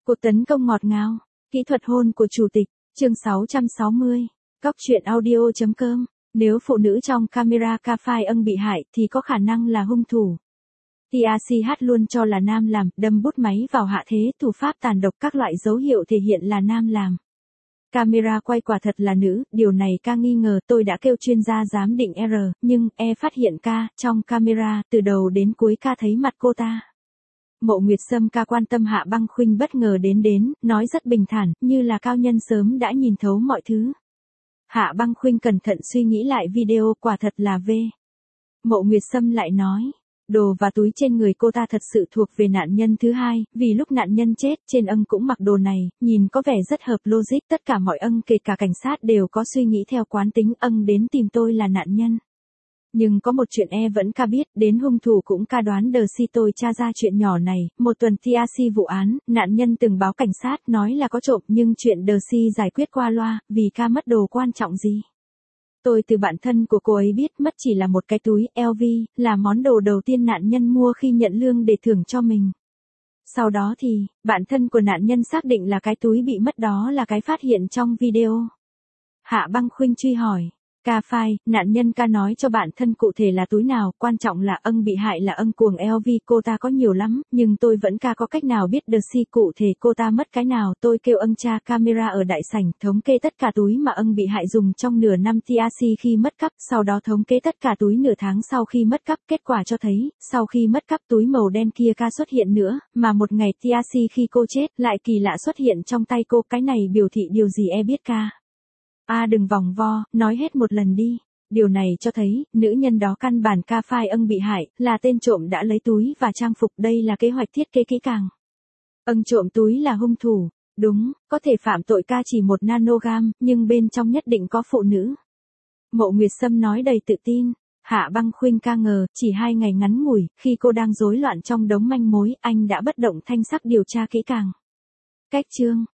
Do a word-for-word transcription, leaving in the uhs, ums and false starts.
Cuộc tấn công ngọt ngào, kỹ thuật hôn của chủ tịch, chương sáu trăm sáu mươi. Cóc truyện audio.com. Nếu phụ nữ trong camera ca phai ân bị hại thì có khả năng là hung thủ. tê a xê hát luôn cho là nam làm, đâm bút máy vào hạ thế, thủ pháp tàn độc, các loại dấu hiệu thể hiện là nam làm. Camera quay quả thật là nữ, điều này ca nghi ngờ, tôi đã kêu chuyên gia giám định R, nhưng E phát hiện ca, trong camera, từ đầu đến cuối ca thấy mặt cô ta. Mộ Nguyệt Sâm ca quan tâm Hạ Băng Khuynh bất ngờ đến đến, nói rất bình thản, như là cao nhân sớm đã nhìn thấu mọi thứ. Hạ Băng Khuynh cẩn thận suy nghĩ lại video, quả thật là V. Mộ Nguyệt Sâm lại nói, đồ và túi trên người cô ta thật sự thuộc về nạn nhân thứ hai, vì lúc nạn nhân chết, trên ân cũng mặc đồ này, nhìn có vẻ rất hợp logic, tất cả mọi ân kể cả cảnh sát đều có suy nghĩ theo quán tính, ân đến tìm tôi là nạn nhân. Nhưng có một chuyện E vẫn ca biết, đến hung thủ cũng ca đoán đờ si tôi tra ra chuyện nhỏ này, một tuần tê a xê vụ án, nạn nhân từng báo cảnh sát nói là có trộm nhưng chuyện đờ si giải quyết qua loa, vì ca mất đồ quan trọng gì. Tôi từ bạn thân của cô ấy biết mất chỉ là một cái túi L V, là món đồ đầu tiên nạn nhân mua khi nhận lương để thưởng cho mình. Sau đó thì, bạn thân của nạn nhân xác định là cái túi bị mất đó là cái phát hiện trong video. Hạ Băng Khuynh truy hỏi. Ca phai, nạn nhân ca nói cho bản thân cụ thể là túi nào, quan trọng là ân bị hại là ân cuồng L V, cô ta có nhiều lắm, nhưng tôi vẫn ca có cách nào biết được si cụ thể cô ta mất cái nào, tôi kêu ân tra camera ở đại sảnh, thống kê tất cả túi mà ân bị hại dùng trong nửa năm tê a xê khi mất cắp, sau đó thống kê tất cả túi nửa tháng sau khi mất cắp, kết quả cho thấy, sau khi mất cắp túi màu đen kia ca xuất hiện nữa, mà một ngày tê a xê khi cô chết, lại kỳ lạ xuất hiện trong tay cô, cái này biểu thị điều gì E biết ca? À đừng vòng vo, nói hết một lần đi. Điều này cho thấy, nữ nhân đó căn bản ca phai ân bị hại, là tên trộm đã lấy túi và trang phục, đây là kế hoạch thiết kế kỹ càng. Ân trộm túi là hung thủ, đúng, có thể phạm tội ca chỉ một nanogam, nhưng bên trong nhất định có phụ nữ. Mộ Nguyệt Sâm nói đầy tự tin. Hạ Băng Khuynh ca ngờ, chỉ hai ngày ngắn ngủi, khi cô đang rối loạn trong đống manh mối, anh đã bất động thanh sắc điều tra kỹ càng. Cách chương.